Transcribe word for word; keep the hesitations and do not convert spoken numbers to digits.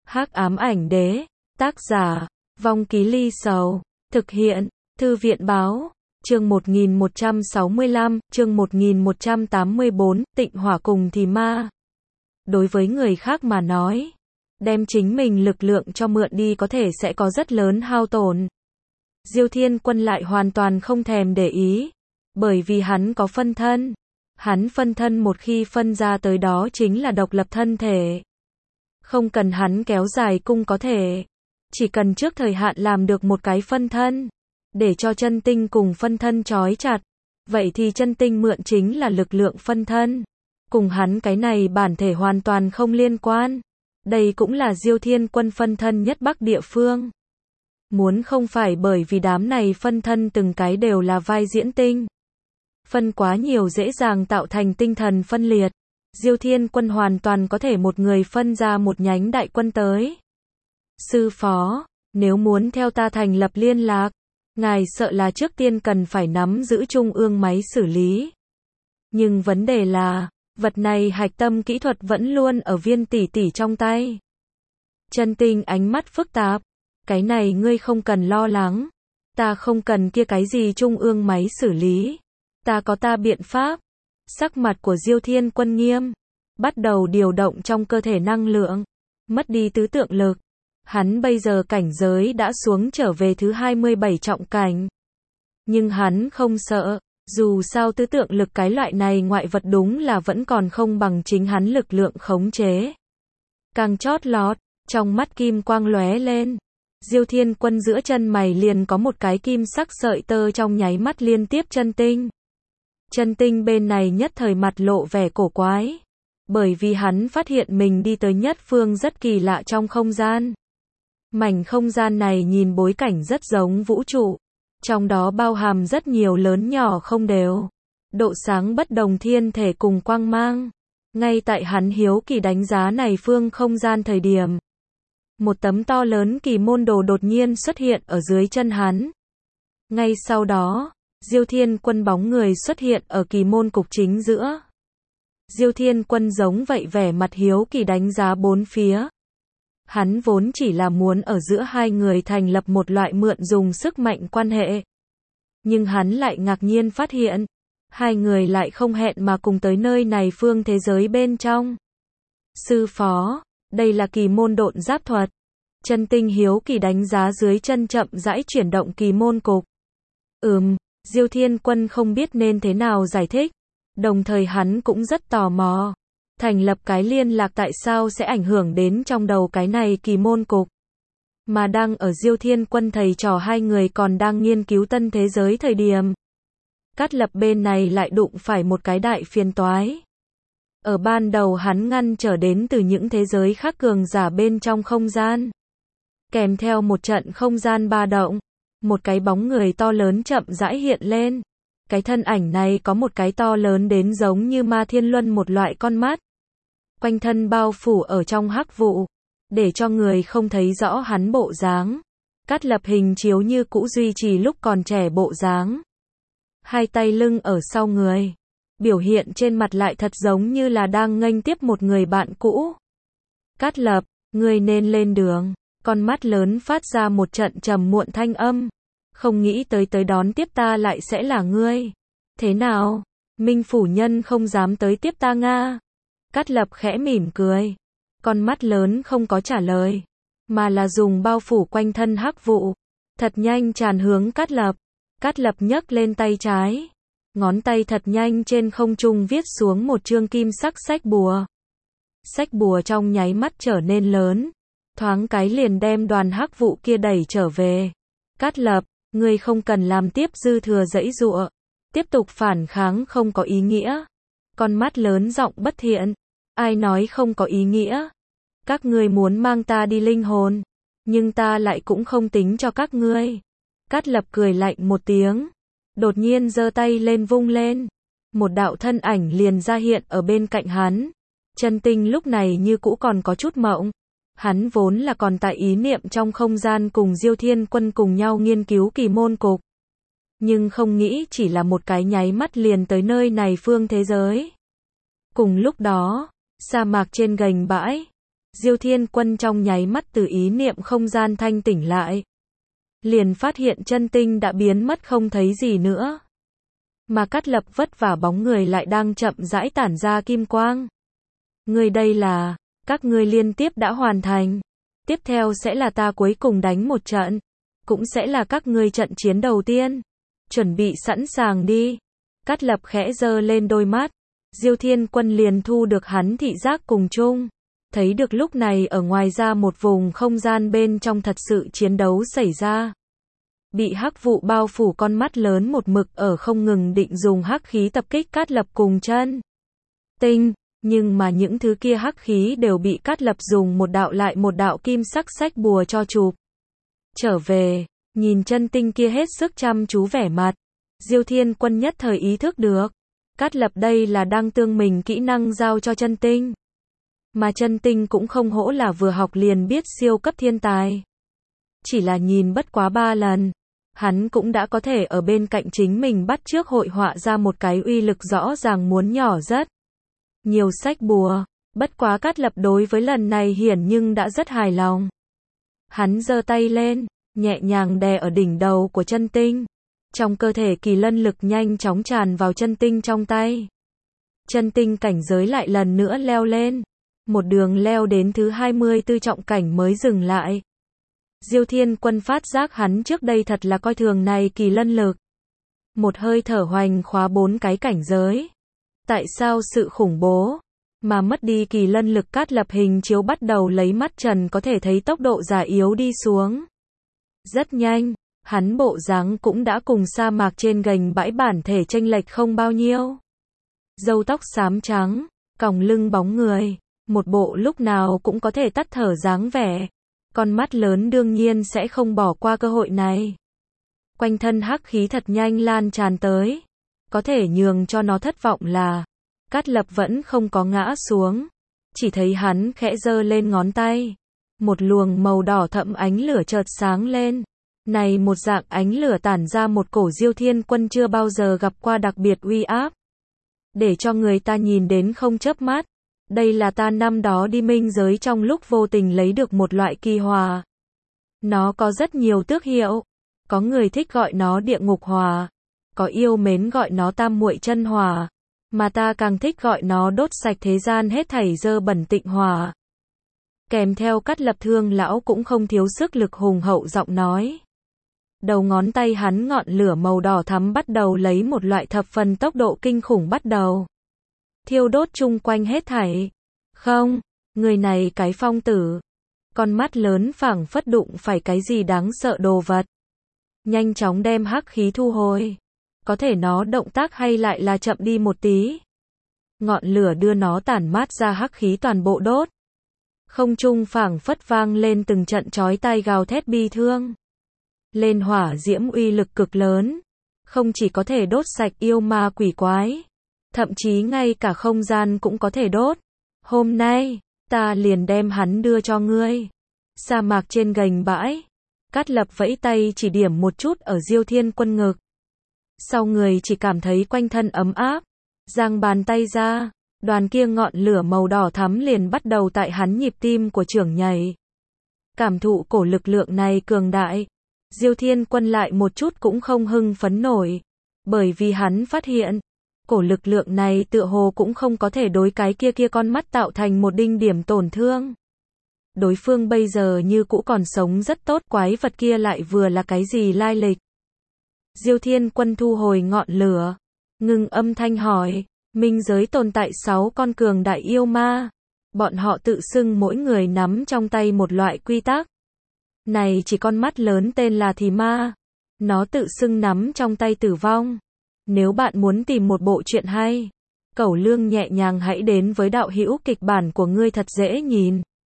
Hắc ám ảnh đế, tác giả, Vong Ký Ly Sầu, thực hiện, Thư viện báo, chương một nghìn một trăm sáu mươi lăm, chương một nghìn một trăm tám mươi bốn, tịnh hỏa cùng thì ma. Đối với người khác mà nói, đem chính mình lực lượng cho mượn đi có thể sẽ có rất lớn hao tổn. Diêu Thiên Quân lại hoàn toàn không thèm để ý, bởi vì hắn có phân thân. Hắn phân thân một khi phân ra tới đó chính là độc lập thân thể. Không cần hắn kéo dài cung có thể. Chỉ cần trước thời hạn làm được một cái phân thân, để cho chân tinh cùng phân thân trói chặt. Vậy thì chân tinh mượn chính là lực lượng phân thân. Cùng hắn cái này bản thể hoàn toàn không liên quan. Đây cũng là Diêu Thiên Quân phân thân nhất Bắc địa phương. Muốn không phải bởi vì đám này phân thân từng cái đều là vai diễn tinh. Phân quá nhiều dễ dàng tạo thành tinh thần phân liệt. Diêu Thiên Quân hoàn toàn có thể một người phân ra một nhánh đại quân tới. Sư phó, nếu muốn theo ta thành lập liên lạc, ngài sợ là trước tiên cần phải nắm giữ trung ương máy xử lý. Nhưng vấn đề là, vật này hạch tâm kỹ thuật vẫn luôn ở Viên tỷ tỷ trong tay. Chân tinh ánh mắt phức tạp. Cái này ngươi không cần lo lắng. Ta không cần kia cái gì trung ương máy xử lý. Ta có ta biện pháp. Sắc mặt của Diêu Thiên Quân nghiêm. Bắt đầu điều động trong cơ thể năng lượng. Mất đi tứ tượng lực. Hắn bây giờ cảnh giới đã xuống trở về thứ hai mươi bảy trọng cảnh. Nhưng hắn không sợ. Dù sao tứ tượng lực cái loại này ngoại vật đúng là vẫn còn không bằng chính hắn lực lượng khống chế. Càng chót lót, trong mắt kim quang lóe lên. Diêu Thiên Quân giữa chân mày liền có một cái kim sắc sợi tơ trong nháy mắt liên tiếp chân tinh. Chân tinh bên này nhất thời mặt lộ vẻ cổ quái. Bởi vì hắn phát hiện mình đi tới nhất phương rất kỳ lạ trong không gian. Mảnh không gian này nhìn bối cảnh rất giống vũ trụ. Trong đó bao hàm rất nhiều lớn nhỏ không đều. Độ sáng bất đồng thiên thể cùng quang mang. Ngay tại hắn hiếu kỳ đánh giá này phương không gian thời điểm. Một tấm to lớn kỳ môn đồ đột nhiên xuất hiện ở dưới chân hắn. Ngay sau đó, Diêu Thiên Quân bóng người xuất hiện ở kỳ môn cục chính giữa. Diêu Thiên Quân giống vậy vẻ mặt hiếu kỳ đánh giá bốn phía. Hắn vốn chỉ là muốn ở giữa hai người thành lập một loại mượn dùng sức mạnh quan hệ. Nhưng hắn lại ngạc nhiên phát hiện, hai người lại không hẹn mà cùng tới nơi này phương thế giới bên trong. Sư phó, đây là kỳ môn độn giáp thuật. Chân tinh hiếu kỳ đánh giá dưới chân chậm rãi chuyển động kỳ môn cục. Ừm, Diêu Thiên Quân không biết nên thế nào giải thích. Đồng thời hắn cũng rất tò mò. Thành lập cái liên lạc tại sao sẽ ảnh hưởng đến trong đầu cái này kỳ môn cục. Mà đang ở Diêu Thiên Quân thầy trò hai người còn đang nghiên cứu tân thế giới thời điểm. Cát Lập bên này lại đụng phải một cái đại phiền toái. Ở ban đầu hắn ngăn trở đến từ những thế giới khác cường giả bên trong không gian. Kèm theo một trận không gian ba động. Một cái bóng người to lớn chậm rãi hiện lên. Cái thân ảnh này có một cái to lớn đến giống như ma thiên luân một loại con mắt. Quanh thân bao phủ ở trong hắc vụ. Để cho người không thấy rõ hắn bộ dáng. Cát Lập hình chiếu như cũ duy trì lúc còn trẻ bộ dáng. Hai tay lưng ở sau người. Biểu hiện trên mặt lại thật giống như là đang nghênh tiếp một người bạn cũ. Cát Lập, ngươi nên lên đường. Con mắt lớn phát ra một trận trầm muộn thanh âm. Không nghĩ tới tới đón tiếp ta lại sẽ là ngươi. Thế nào? Minh phủ nhân không dám tới tiếp ta nga. Cát Lập khẽ mỉm cười. Con mắt lớn không có trả lời. Mà là dùng bao phủ quanh thân hắc vụ. Thật nhanh tràn hướng Cát Lập. Cát Lập nhấc lên tay trái. Ngón tay thật nhanh trên không trung viết xuống một chương kim sắc sách bùa. Sách bùa trong nháy mắt trở nên lớn. Thoáng cái liền đem đoàn hắc vụ kia đẩy trở về. Cát Lập, ngươi không cần làm tiếp dư thừa giãy giụa. Tiếp tục phản kháng không có ý nghĩa. Con mắt lớn giọng bất thiện. Ai nói không có ý nghĩa? Các ngươi muốn mang ta đi linh hồn. Nhưng ta lại cũng không tính cho các ngươi. Cát Lập cười lạnh một tiếng. Đột nhiên giơ tay lên vung lên. Một đạo thân ảnh liền ra hiện ở bên cạnh hắn. Chân tinh lúc này như cũ còn có chút mộng. Hắn vốn là còn tại ý niệm trong không gian cùng Diêu Thiên Quân cùng nhau nghiên cứu kỳ môn cục. Nhưng không nghĩ chỉ là một cái nháy mắt liền tới nơi này phương thế giới. Cùng lúc đó, sa mạc trên gành bãi. Diêu Thiên Quân trong nháy mắt từ ý niệm không gian thanh tỉnh lại. Liền phát hiện chân tinh đã biến mất không thấy gì nữa. Mà Cát Lập vất vả bóng người lại đang chậm rãi tản ra kim quang. Người đây là, các ngươi liên tiếp đã hoàn thành. Tiếp theo sẽ là ta cuối cùng đánh một trận. Cũng sẽ là các ngươi trận chiến đầu tiên. Chuẩn bị sẵn sàng đi. Cát Lập khẽ giơ lên đôi mắt. Diêu Thiên Quân liền thu được hắn thị giác cùng chung. Thấy được lúc này ở ngoài ra một vùng không gian bên trong thật sự chiến đấu xảy ra. Bị hắc vụ bao phủ con mắt lớn một mực ở không ngừng định dùng hắc khí tập kích Cát Lập cùng chân tinh. Nhưng mà những thứ kia hắc khí đều bị Cát Lập dùng một đạo lại một đạo kim sắc sách bùa cho chụp trở về. Nhìn chân tinh kia hết sức chăm chú vẻ mặt. Diêu Thiên Quân nhất thời ý thức được. Cát Lập đây là đang tương mình kỹ năng giao cho chân tinh. Mà chân tinh cũng không hổ là vừa học liền biết siêu cấp thiên tài. Chỉ là nhìn bất quá ba lần. Hắn cũng đã có thể ở bên cạnh chính mình bắt chước hội họa ra một cái uy lực rõ ràng muốn nhỏ rất nhiều sách bùa. Bất quá Cát Lập đối với lần này hiển nhưng đã rất hài lòng. Hắn giơ tay lên, nhẹ nhàng đè ở đỉnh đầu của chân tinh. Trong cơ thể kỳ lân lực nhanh chóng tràn vào chân tinh trong tay. Chân tinh cảnh giới lại lần nữa leo lên. Một đường leo đến thứ hai mươi tư trọng cảnh mới dừng lại. Diêu Thiên Quân phát giác hắn trước đây thật là coi thường này kỳ lân lực. Một hơi thở hoành khóa bốn cái cảnh giới. Tại sao sự khủng bố mà mất đi kỳ lân lực? Cát Lập hình chiếu bắt đầu lấy mắt trần có thể thấy tốc độ già yếu đi xuống. Rất nhanh, hắn bộ dáng cũng đã cùng sa mạc trên gành bãi bản thể chênh lệch không bao nhiêu. Râu tóc xám trắng, còng lưng bóng người, một bộ lúc nào cũng có thể tắt thở dáng vẻ. Con mắt lớn đương nhiên sẽ không bỏ qua cơ hội này. Quanh thân hắc khí thật nhanh lan tràn tới. Có thể nhường cho nó thất vọng là Cát Lập vẫn không có ngã xuống. Chỉ thấy hắn khẽ giơ lên ngón tay. Một luồng màu đỏ thẫm ánh lửa chợt sáng lên. Này một dạng ánh lửa tản ra một cổ Diêu Thiên Quân chưa bao giờ gặp qua đặc biệt uy áp. Để cho người ta nhìn đến không chớp mắt. Đây là ta năm đó đi minh giới trong lúc vô tình lấy được một loại kỳ hòa. Nó có rất nhiều tước hiệu. Có người thích gọi nó địa ngục hòa. Có yêu mến gọi nó tam muội chân hòa. Mà ta càng thích gọi nó đốt sạch thế gian hết thảy dơ bẩn tịnh hòa. Kèm theo Cát Lập Thương lão cũng không thiếu sức lực hùng hậu giọng nói. Đầu ngón tay hắn ngọn lửa màu đỏ thắm bắt đầu lấy một loại thập phần tốc độ kinh khủng bắt đầu thiêu đốt chung quanh hết thảy. Không, người này cái phong tử. Con mắt lớn phảng phất đụng phải cái gì đáng sợ đồ vật. Nhanh chóng đem hắc khí thu hồi. Có thể nó động tác hay lại là chậm đi một tí. Ngọn lửa đưa nó tản mát ra hắc khí toàn bộ đốt. Không trung phảng phất vang lên từng trận chói tai gào thét bi thương. Lên hỏa diễm uy lực cực lớn. Không chỉ có thể đốt sạch yêu ma quỷ quái. Thậm chí ngay cả không gian cũng có thể đốt. Hôm nay, ta liền đem hắn đưa cho ngươi. Sa mạc trên gành bãi. Cát Lập vẫy tay chỉ điểm một chút ở Diêu Thiên Quân ngực. Sau người chỉ cảm thấy quanh thân ấm áp. Giang bàn tay ra. Đoàn kia ngọn lửa màu đỏ thắm liền bắt đầu tại hắn nhịp tim của trưởng nhảy. Cảm thụ cổ lực lượng này cường đại. Diêu Thiên Quân lại một chút cũng không hưng phấn nổi. Bởi vì hắn phát hiện. Cổ lực lượng này tựa hồ cũng không có thể đối cái kia kia con mắt tạo thành một đinh điểm tổn thương. Đối phương bây giờ như cũ còn sống rất tốt, quái vật kia lại vừa là cái gì lai lịch. Diêu Thiên Quân thu hồi ngọn lửa. Ngưng âm thanh hỏi. Minh giới tồn tại sáu con cường đại yêu ma. Bọn họ tự xưng mỗi người nắm trong tay một loại quy tắc. Này chỉ con mắt lớn tên là thì ma. Nó tự xưng nắm trong tay tử vong. Nếu bạn muốn tìm một bộ truyện hay, Cẩu Lương nhẹ nhàng hãy đến với đạo hữu kịch bản của ngươi thật dễ nhìn.